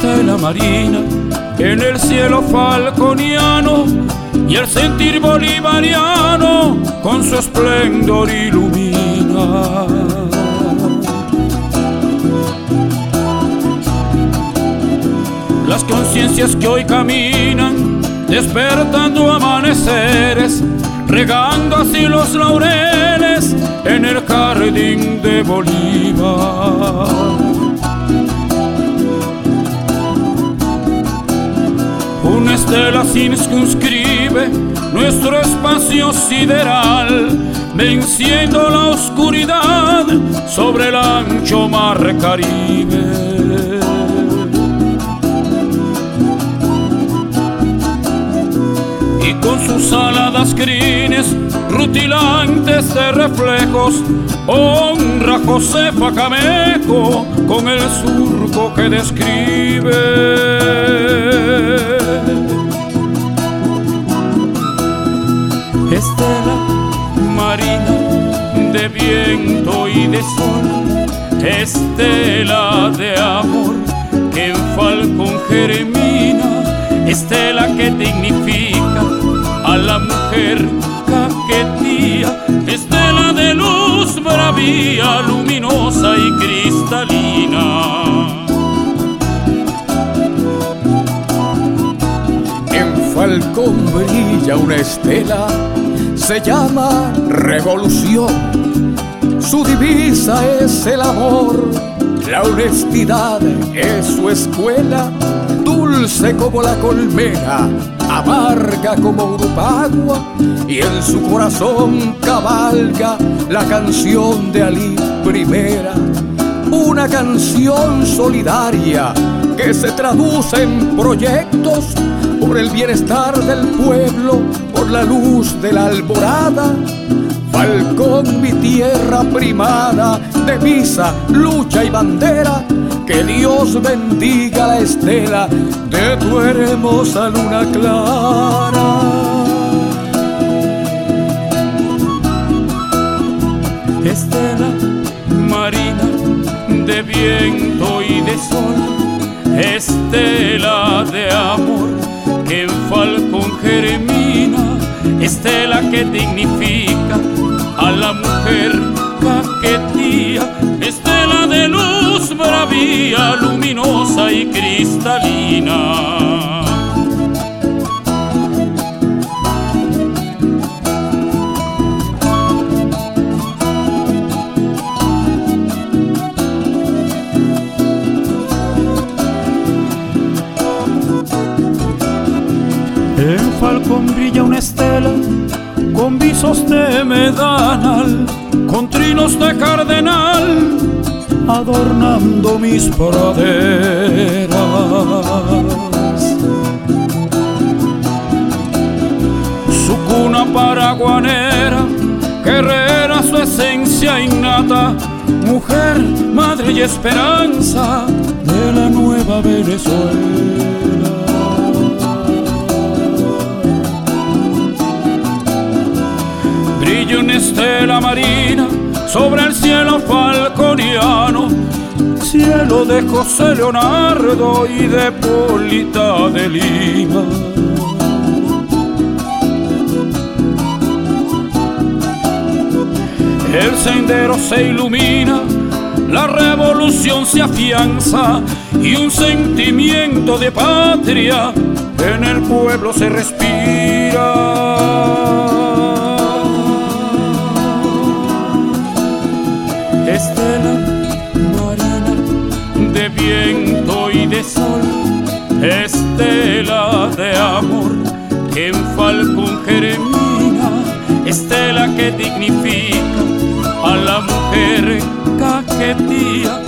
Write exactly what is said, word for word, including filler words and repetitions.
estela marina en el cielo falconiano, y el sentir bolivariano con su esplendor ilumina. Las conciencias que hoy caminan, despertando amaneceres, regando así los laureles en el jardín de Bolívar. Una estela circunscribe nuestro espacio sideral, venciendo la oscuridad sobre el ancho mar Caribe. Y con sus aladas crines rutilantes de reflejos honra Josefa Camejo con el surco que describe. Estela marina de viento y de sol, estela de amor que en Falcón germina, estela que dignifica a la mujer caquetía, estela de luz bravía, luminosa y cristalina. En Falcón brilla una estela, se llama revolución. Su divisa es el amor, la honestidad es su escuela, dulce como la colmena, amarga como Urupagua, y en su corazón cabalga la canción de Alí Primera, una canción solidaria que se traduce en proyectos por el bienestar del pueblo, por la luz de la alborada. Falcón, mi tierra primada, devisa, lucha y bandera, que Dios bendiga la estela de tu hermosa luna clara. Estela marina de viento y de sol, estela de amor que en Falcón germina, estela que dignifica a la mujer caquetía, estela de luz bravía, luminosa y cristalina. En Falcón brilla una estela con visos de medanal, con trinos de cardenal, adornando mis praderas. Su cuna paraguanera, guerrera su esencia innata, mujer, madre y esperanza de la nueva Venezuela. Brilla una estela marina sobre el cielo falconiano, cielo de José Leonardo y de Polita de Lima. El sendero se ilumina, la revolución se afianza y un sentimiento de patria en el pueblo se respira. Estela marina de viento y de sol, estela de amor que en Falcón germina, estela que dignifica a la mujer caquetía,